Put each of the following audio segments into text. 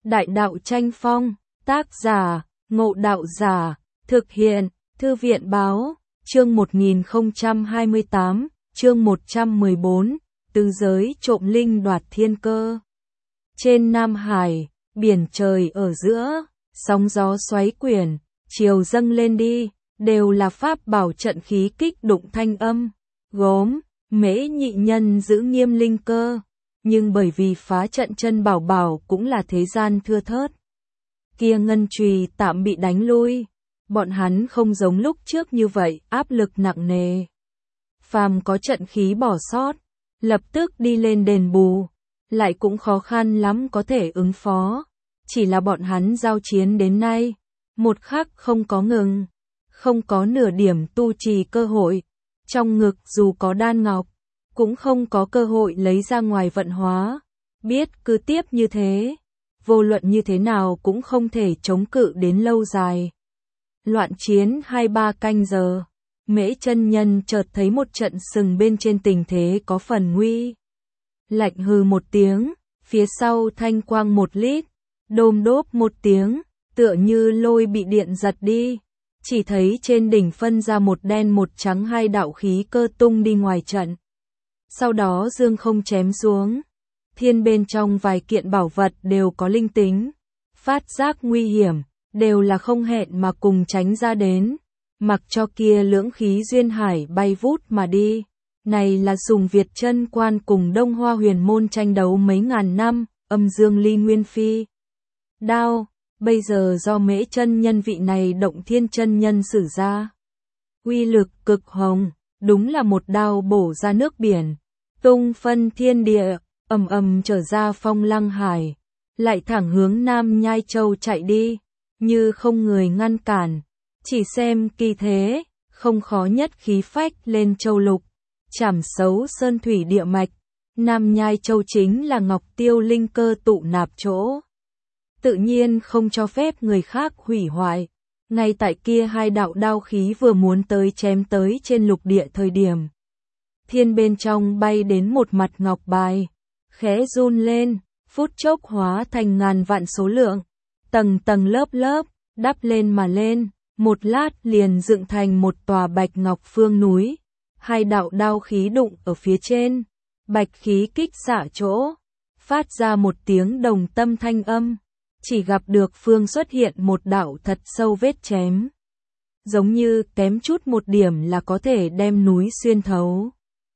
Đại đạo tranh phong, tác giả, Ngộ Đạo Giả, thực hiện, Thư viện báo, chương 1028, chương 114, tứ giới trộm linh đoạt thiên cơ. Trên Nam Hải, biển trời ở giữa, sóng gió xoáy quyển, chiều dâng lên đi, đều là pháp bảo trận khí kích đụng thanh âm. Gốm, Mễ nhị nhân giữ nghiêm linh cơ, nhưng bởi vì phá trận chân bảo bảo cũng là thế gian thưa thớt. Kia ngân chùy tạm bị đánh lui, bọn hắn không giống lúc trước như vậy, áp lực nặng nề. Phàm có trận khí bỏ sót, lập tức đi lên đền bù, lại cũng khó khăn lắm có thể ứng phó. Chỉ là bọn hắn giao chiến đến nay, một khắc không có ngừng, không có nửa điểm tu trì cơ hội. Trong ngực dù có đan ngọc, cũng không có cơ hội lấy ra ngoài vận hóa. Biết cứ tiếp như thế, vô luận như thế nào cũng không thể chống cự đến lâu dài. Loạn chiến 2-3 canh giờ, Mễ chân nhân chợt thấy một trận sừng bên trên tình thế có phần nguy. Lạnh hừ một tiếng, phía sau thanh quang một lít, đôm đốp một tiếng, tựa như lôi bị điện giật đi. Chỉ thấy trên đỉnh phân ra một đen một trắng hai đạo khí cơ tung đi ngoài trận. Sau đó dương không chém xuống. Thiên bên trong vài kiện bảo vật đều có linh tính. Phát giác nguy hiểm, đều là không hẹn mà cùng tránh ra đến. Mặc cho kia lưỡng khí duyên hải bay vút mà đi. Này là dùng Việt chân quan cùng Đông Hoa huyền môn tranh đấu mấy ngàn năm, âm dương ly nguyên phi. Đao. Bây giờ do Mễ chân nhân vị này Động Thiên chân nhân sử ra, uy lực cực hồng, đúng là một đao bổ ra nước biển, tung phân thiên địa, ầm ầm trở ra Phong Lăng Hải, lại thẳng hướng Nam Nhai Châu chạy đi, như không người ngăn cản. Chỉ xem kỳ thế, không khó nhất khí phách lên châu lục, chảm xấu sơn thủy địa mạch. Nam Nhai Châu chính là Ngọc Tiêu linh cơ tụ nạp chỗ, tự nhiên không cho phép người khác hủy hoại. Ngay tại kia hai đạo đao khí vừa muốn tới chém tới trên lục địa thời điểm, thiên bên trong bay đến một mặt ngọc bài, khẽ run lên, phút chốc hóa thành ngàn vạn số lượng, tầng tầng lớp lớp, đắp lên mà lên, một lát liền dựng thành một tòa bạch ngọc phương núi. Hai đạo đao khí đụng ở phía trên, bạch khí kích xạ chỗ, phát ra một tiếng đồng tâm thanh âm. Chỉ gặp được phương xuất hiện một đạo thật sâu vết chém, giống như kém chút một điểm là có thể đem núi xuyên thấu.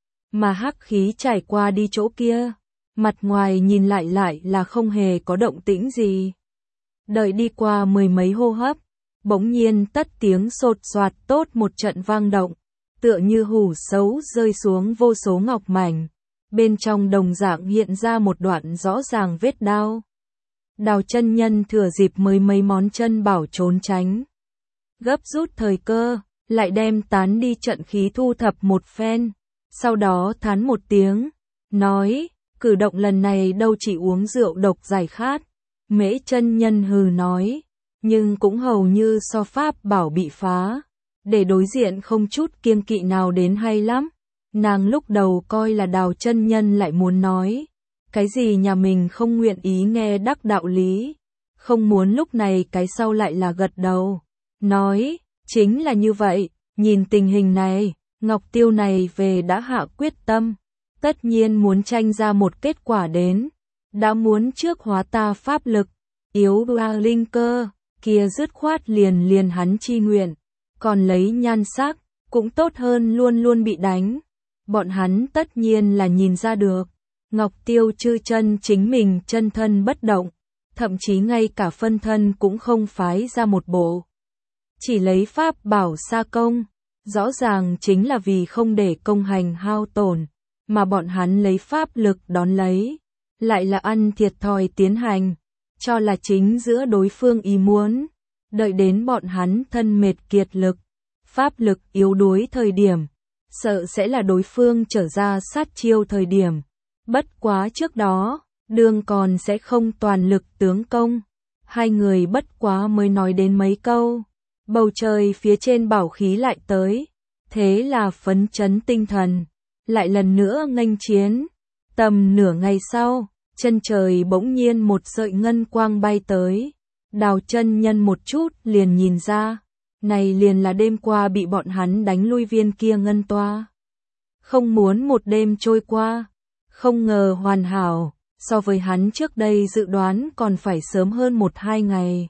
Mà hắc khí trải qua đi chỗ kia, mặt ngoài nhìn lại là không hề có động tĩnh gì. Đợi đi qua mười mấy hô hấp, bỗng nhiên tất tiếng sột soạt tốt một trận vang động, tựa như hủ xấu rơi xuống vô số ngọc mảnh. Bên trong đồng dạng hiện ra một đoạn rõ ràng vết đao. Đào chân nhân thừa dịp mới mấy món chân bảo trốn tránh, gấp rút thời cơ, lại đem tán đi trận khí thu thập một phen, sau đó thán một tiếng, nói, cử động lần này đâu chỉ uống rượu độc giải khát. Mễ chân nhân hừ nói, nhưng cũng hầu như so pháp bảo bị phá, để đối diện không chút kiêng kỵ nào đến hay lắm. Nàng lúc đầu coi là Đào chân nhân lại muốn nói cái gì nhà mình không nguyện ý nghe đắc đạo lý, không muốn lúc này cái sau lại là gật đầu, nói, chính là như vậy, nhìn tình hình này, Ngọc Tiêu này về đã hạ quyết tâm, tất nhiên muốn tranh ra một kết quả đến, đã muốn trước hóa ta pháp lực, yếu ra linh cơ, kia dứt khoát liền hắn chi nguyện, còn lấy nhan sắc, cũng tốt hơn luôn luôn bị đánh, bọn hắn tất nhiên là nhìn ra được. Ngọc Tiêu chư chân chính mình chân thân bất động, thậm chí ngay cả phân thân cũng không phái ra một bộ. Chỉ lấy pháp bảo xa công, rõ ràng chính là vì không để công hành hao tổn, mà bọn hắn lấy pháp lực đón lấy, lại là ăn thiệt thòi tiến hành, cho là chính giữa đối phương ý muốn, đợi đến bọn hắn thân mệt kiệt lực, pháp lực yếu đuối thời điểm, sợ sẽ là đối phương trở ra sát chiêu thời điểm. Bất quá trước đó, đường còn sẽ không toàn lực tướng công. Hai người bất quá mới nói đến mấy câu. Bầu trời phía trên bảo khí lại tới. Thế là phấn chấn tinh thần. Lại lần nữa nghênh chiến. Tầm nửa ngày sau, chân trời bỗng nhiên một sợi ngân quang bay tới. Đào chân nhân một chút liền nhìn ra, này liền là đêm qua bị bọn hắn đánh lui viên kia ngân toa. Không muốn một đêm trôi qua, không ngờ hoàn hảo, so với hắn trước đây dự đoán còn phải sớm hơn 1-2 ngày.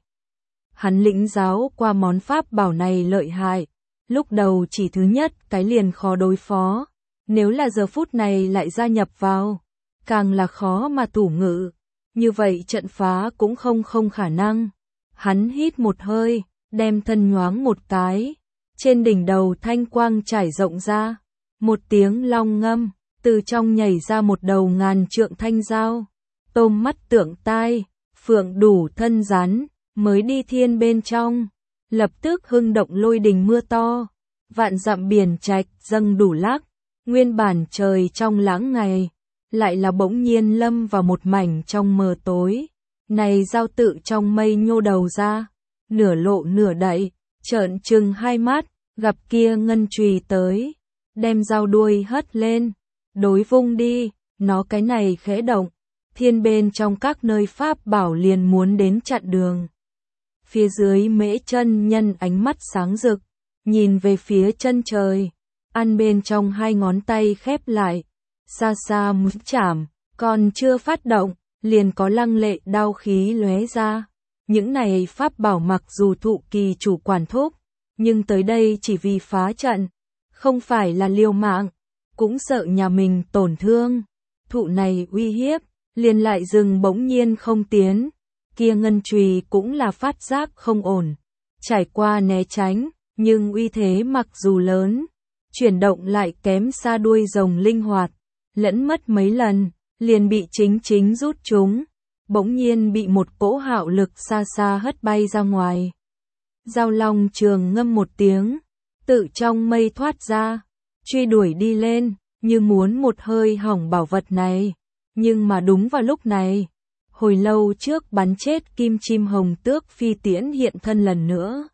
Hắn lĩnh giáo qua món pháp bảo này lợi hại, lúc đầu chỉ thứ nhất cái liền khó đối phó, nếu là giờ phút này lại gia nhập vào, càng là khó mà thủ ngự, như vậy trận phá cũng không khả năng. Hắn hít một hơi, đem thân nhoáng một cái, trên đỉnh đầu thanh quang trải rộng ra, một tiếng long ngâm, từ trong nhảy ra một đầu ngàn trượng thanh dao, tôm mắt tượng tai, phượng đủ thân rắn, mới đi thiên bên trong, lập tức hưng động lôi đình mưa to, vạn dặm biển trạch dâng đủ lắc, nguyên bản trời trong lãng ngày, lại là bỗng nhiên lâm vào một mảnh trong mờ tối, này dao tự trong mây nhô đầu ra, nửa lộ nửa đậy, trợn trừng hai mắt, gặp kia ngân chùy tới, đem dao đuôi hất lên, đối vung đi, nó cái này khẽ động, thiên bên trong các nơi pháp bảo liền muốn đến chặn đường. Phía dưới Mễ chân nhân ánh mắt sáng rực, nhìn về phía chân trời, ăn bên trong hai ngón tay khép lại, xa xa muốn chảm, còn chưa phát động, liền có lăng lệ đao khí lóe ra. Những này pháp bảo mặc dù thụ kỳ chủ quản thúc, nhưng tới đây chỉ vì phá trận, không phải là liều mạng, cũng sợ nhà mình tổn thương. Thụ này uy hiếp, liền lại dừng bỗng nhiên không tiến, kia ngân chùy cũng là phát giác không ổn, trải qua né tránh, nhưng uy thế mặc dù lớn, chuyển động lại kém xa đuôi rồng linh hoạt, lẫn mất mấy lần, liền bị chính rút chúng, bỗng nhiên bị một cỗ hạo lực xa xa hất bay ra ngoài. Giao long trường ngâm một tiếng, tự trong mây thoát ra, truy đuổi đi lên, như muốn một hơi hỏng bảo vật này, nhưng mà đúng vào lúc này, hồi lâu trước bắn chết kim chim hồng tước phi tiễn hiện thân lần nữa.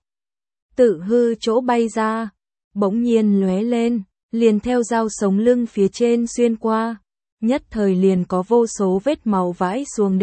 Tự hư chỗ bay ra, bỗng nhiên lóe lên, liền theo dao sống lưng phía trên xuyên qua, nhất thời liền có vô số vết máu vãi xuống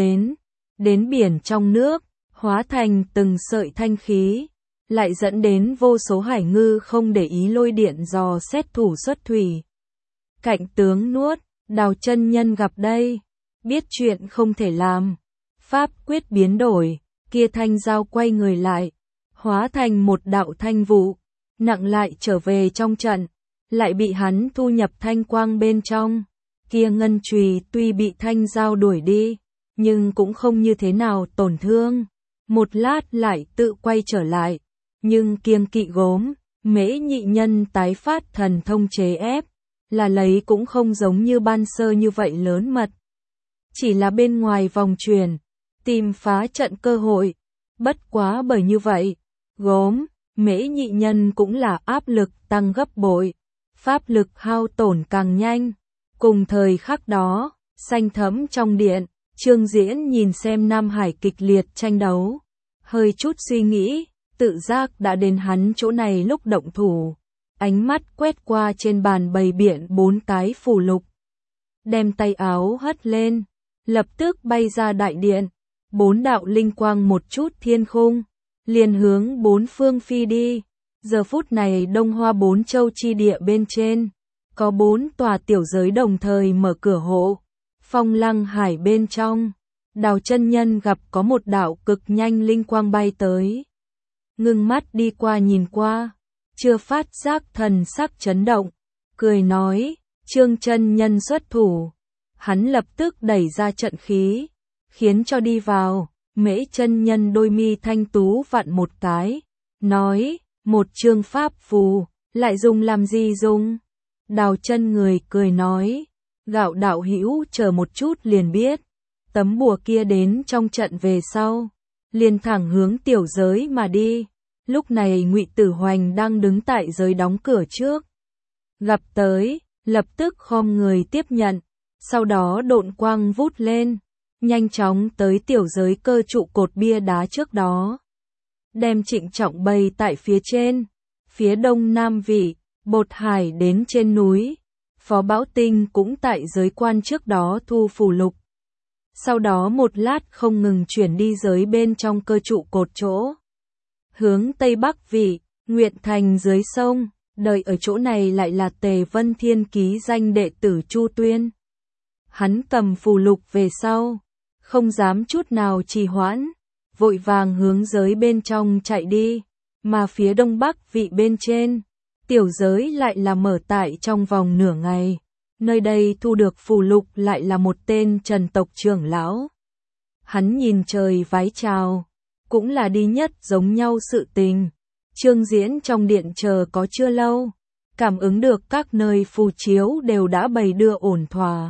đến biển trong nước, hóa thành từng sợi thanh khí, lại dẫn đến vô số hải ngư không để ý lôi điện dò xét thủ xuất thủy. Cạnh tướng nuốt, Đào chân nhân gặp đây, biết chuyện không thể làm, pháp quyết biến đổi, kia thanh dao quay người lại, hóa thành một đạo thanh vụ, nặng lại trở về trong trận, lại bị hắn thu nhập thanh quang bên trong. Kia ngân chùy tuy bị thanh dao đuổi đi, nhưng cũng không như thế nào tổn thương. Một lát lại tự quay trở lại, nhưng kiêng kỵ gốm, Mễ nhị nhân tái phát thần thông chế ép, là lấy cũng không giống như ban sơ như vậy lớn mật. Chỉ là bên ngoài vòng truyền, tìm phá trận cơ hội, bất quá bởi như vậy, gốm, Mễ nhị nhân cũng là áp lực tăng gấp bội, pháp lực hao tổn càng nhanh. Cùng thời khắc đó, xanh thẫm trong điện, Trương Diễn nhìn xem Nam Hải kịch liệt tranh đấu, hơi chút suy nghĩ, tự giác đã đến hắn chỗ này lúc động thủ, ánh mắt quét qua trên bàn bày biện 4 cái phù lục, đem tay áo hất lên, lập tức bay ra đại điện, 4 đạo linh quang một chút thiên khung, liền hướng 4 phương phi đi. Giờ phút này Đông Hoa 4 châu chi địa bên trên, có 4 tòa tiểu giới đồng thời mở cửa hộ, Phong Lăng Hải bên trong, Đào chân nhân gặp có một đạo cực nhanh linh quang bay tới. Ngưng mắt đi qua nhìn qua, chưa phát giác thần sắc chấn động, cười nói, Trương chân nhân xuất thủ. Hắn lập tức đẩy ra trận khí, khiến cho đi vào, Mễ chân nhân đôi mi thanh tú vặn một cái, nói, một chương pháp phù, lại dùng làm gì dùng? Đào chân người cười nói, Gạo đạo hữu chờ một chút liền biết. Tấm bùa kia đến trong trận về sau, liền thẳng hướng tiểu giới mà đi. Lúc này Ngụy Tử Hoành đang đứng tại giới đóng cửa trước. Gặp tới, lập tức khom người tiếp nhận, sau đó độn quang vút lên, nhanh chóng tới tiểu giới cơ trụ cột bia đá trước đó. Đem trịnh trọng bày tại phía trên, phía đông nam vị, Bột Hải đến trên núi. Phó Bảo Tinh cũng tại giới quan trước đó thu phù lục. sau đó một lát không ngừng chuyển đi giới bên trong cơ trụ cột chỗ. Hướng Tây Bắc vị, Nguyện Thành dưới sông, đợi ở chỗ này lại là Tề Vân Thiên ký danh đệ tử Chu Tuyên. Hắn cầm phù lục về sau, không dám chút nào trì hoãn, vội vàng hướng giới bên trong chạy đi, mà phía Đông Bắc vị bên trên, tiểu giới lại là mở tại trong vòng nửa ngày. Nơi đây thu được phù lục lại là một tên Trần tộc trưởng lão. Hắn nhìn trời vái chào, cũng là đi nhất giống nhau sự tình. Chương diễn trong điện chờ có chưa lâu, cảm ứng được các nơi phù chiếu đều đã bày đưa ổn thỏa.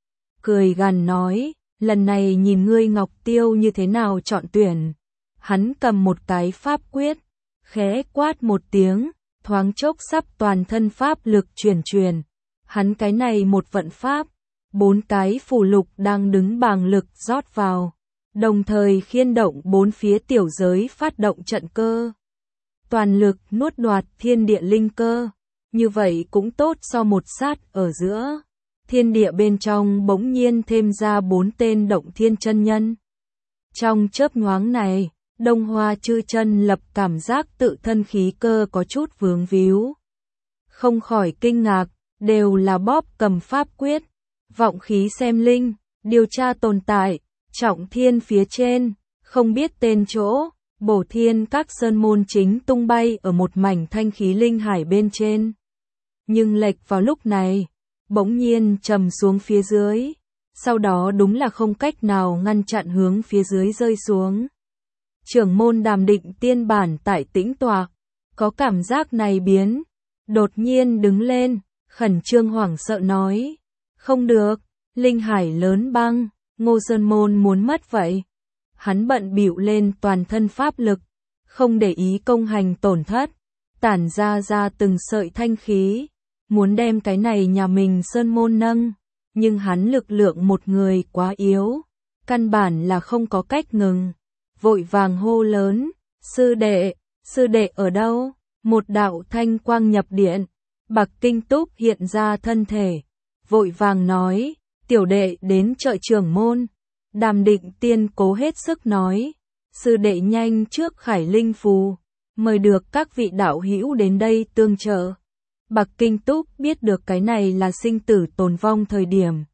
Cười gằn nói, lần này nhìn ngươi Ngọc Tiêu như thế nào chọn tuyển. Hắn cầm một cái pháp quyết, khẽ quát một tiếng, thoáng chốc sắp toàn thân pháp lực chuyển. Hắn cái này một vận pháp, 4 cái phù lục đang đứng bàng lực rót vào, đồng thời khiên động 4 phía tiểu giới phát động trận cơ. Toàn lực nuốt đoạt thiên địa linh cơ, như vậy cũng tốt so một sát ở giữa. Thiên địa bên trong bỗng nhiên thêm ra 4 tên động thiên chân nhân. Trong chớp nhoáng này, Đông Hoa chư chân lập cảm giác tự thân khí cơ có chút vướng víu. Không khỏi kinh ngạc, đều là bóp cầm pháp quyết, vọng khí xem linh, điều tra tồn tại, trọng thiên phía trên, không biết tên chỗ, bổ thiên các sơn môn chính tung bay ở một mảnh thanh khí linh hải bên trên. Nhưng lệch vào lúc này, bỗng nhiên trầm xuống phía dưới, sau đó đúng là không cách nào ngăn chặn hướng phía dưới rơi xuống. Trưởng môn Đàm Định Tiên bản tại tĩnh tọa, có cảm giác này biến, đột nhiên đứng lên, khẩn trương hoảng sợ nói, không được, linh hải lớn băng, Ngô Sơn môn muốn mất vậy. Hắn bận bịu lên toàn thân pháp lực, không để ý công hành tổn thất, tản ra từng sợi thanh khí, muốn đem cái này nhà mình Sơn môn nâng, nhưng hắn lực lượng một người quá yếu, căn bản là không có cách ngừng. Vội vàng hô lớn, sư đệ ở đâu? Một đạo thanh quang nhập điện, Bạc Kinh Túc hiện ra thân thể, vội vàng nói, tiểu đệ đến trợ trưởng môn. Đàm Định Tiên cố hết sức nói, sư đệ nhanh trước khải linh phù, mời được các vị đạo hữu đến đây tương trợ. Bạc Kinh Túc biết được cái này là sinh tử tồn vong thời điểm,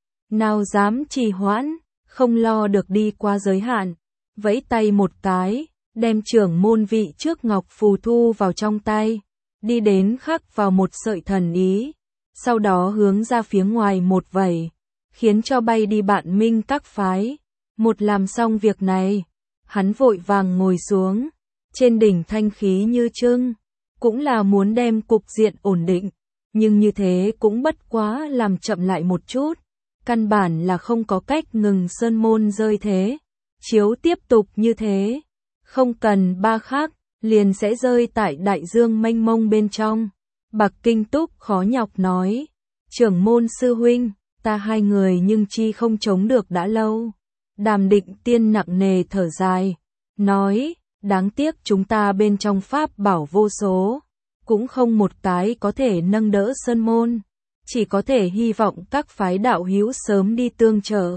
nào dám trì hoãn, không lo được đi qua giới hạn, vẫy tay một cái, đem trưởng môn vị trước ngọc phù thu vào trong tay, đi đến khắc vào một sợi thần ý, sau đó hướng ra phía ngoài một vẩy, khiến cho bay đi bạn minh các phái. Một làm xong việc này, hắn vội vàng ngồi xuống, trên đỉnh thanh khí như trưng, cũng là muốn đem cục diện ổn định, nhưng như thế cũng bất quá làm chậm lại một chút, căn bản là không có cách ngừng sơn môn rơi thế. Chiếu tiếp tục như thế, không cần 3 khắc, liền sẽ rơi tại đại dương mênh mông bên trong. Bạc Kinh Túc khó nhọc nói, trưởng môn sư huynh, ta hai người nhưng chi không chống được đã lâu. Đàm Định Tiên nặng nề thở dài, nói, đáng tiếc chúng ta bên trong pháp bảo vô số, cũng không một cái có thể nâng đỡ sơn môn, chỉ có thể hy vọng các phái đạo hữu sớm đi tương trợ.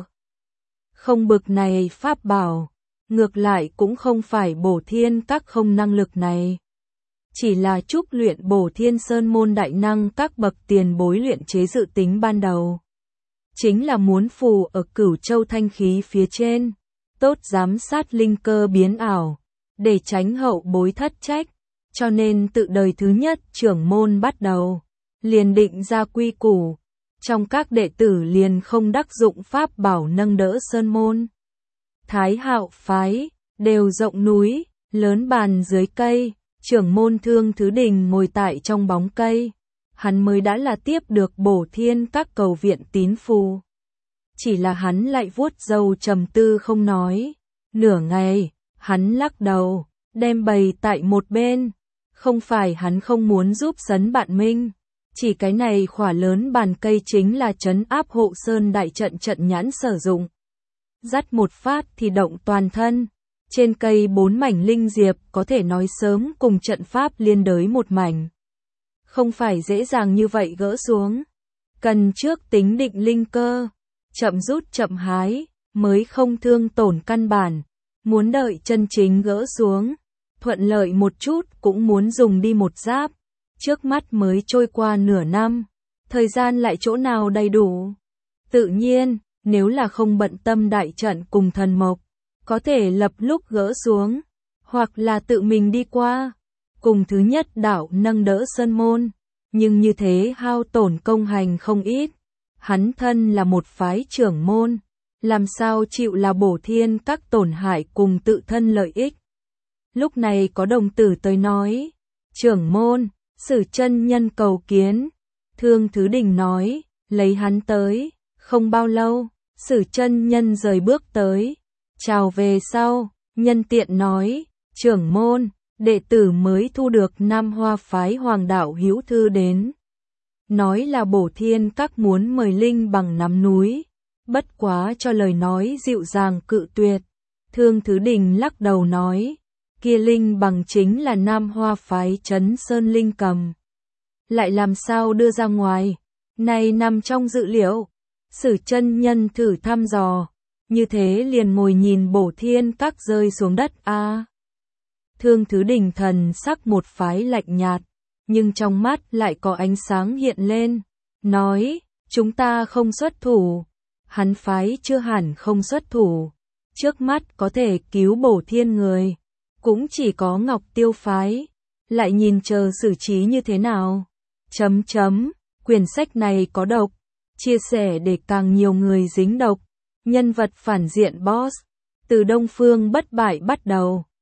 Không bực này pháp bảo, ngược lại cũng không phải bổ thiên các không năng lực này. Chỉ là chúc luyện bổ thiên sơn môn đại năng các bậc tiền bối luyện chế dự tính ban đầu. Chính là muốn phù ở Cửu Châu thanh khí phía trên, tốt giám sát linh cơ biến ảo, để tránh hậu bối thất trách, cho nên tự đời thứ nhất trưởng môn bắt đầu, liền định ra quy củ. Trong các đệ tử liền không đắc dụng pháp bảo nâng đỡ sơn môn. Thái Hạo phái, đều rộng núi, lớn bàn dưới cây, trưởng môn Thương Thứ Đình ngồi tại trong bóng cây. Hắn mới đã là tiếp được bổ thiên các cầu viện tín phù. Chỉ là hắn lại vuốt râu trầm tư không nói. Nửa ngày, hắn lắc đầu, đem bày tại một bên. Không phải hắn không muốn giúp Sấn Bạn Minh. Chỉ cái này khỏa lớn bàn cây chính là trấn áp hộ sơn đại trận trận nhãn sử dụng. Dắt một phát thì động toàn thân. Trên cây 4 mảnh linh diệp có thể nói sớm cùng trận pháp liên đới một mảnh. Không phải dễ dàng như vậy gỡ xuống. Cần trước tính định linh cơ. Chậm rút chậm hái. mới không thương tổn căn bản, muốn đợi chân chính gỡ xuống, thuận lợi một chút cũng muốn dùng đi một giáp, trước mắt mới trôi qua nửa năm, thời gian lại chỗ nào đầy đủ. Tự nhiên, nếu là không bận tâm đại trận cùng thần mộc, có thể lập lúc gỡ xuống, hoặc là tự mình đi qua, cùng thứ nhất đạo nâng đỡ sơn môn, nhưng như thế hao tổn công hành không ít. Hắn thân là một phái trưởng môn, làm sao chịu là bổ thiên các tổn hại cùng tự thân lợi ích. Lúc này có đồng tử tới nói, trưởng môn, Sử chân nhân cầu kiến. Thương Thứ Đình nói, lấy hắn tới, không bao lâu, Sử chân nhân rời bước tới, chào về sau, nhân tiện nói, trưởng môn, đệ tử mới thu được Nam Hoa phái Hoàng đạo hữu thư đến. Nói là bổ thiên các muốn mời Linh Bằng nắm núi, bất quá cho lời nói dịu dàng cự tuyệt. Thương Thứ Đình lắc đầu nói, kia Linh Bằng chính là Nam Hoa phái Trấn Sơn Linh Cầm. Lại làm sao đưa ra ngoài, này nằm trong dự liệu. Sử chân nhân thử thăm dò, như thế liền ngồi nhìn bổ thiên các rơi xuống đất a. Thương Thứ Đình thần sắc một phái lạnh nhạt, nhưng trong mắt lại có ánh sáng hiện lên, nói, chúng ta không xuất thủ. Hắn phái chưa hẳn không xuất thủ, trước mắt có thể cứu bổ thiên người, cũng chỉ có Ngọc Tiêu phái, lại nhìn chờ xử trí như thế nào. Quyển sách này có độc, chia sẻ để càng nhiều người dính độc, nhân vật phản diện boss, từ Đông Phương Bất Bại bắt đầu.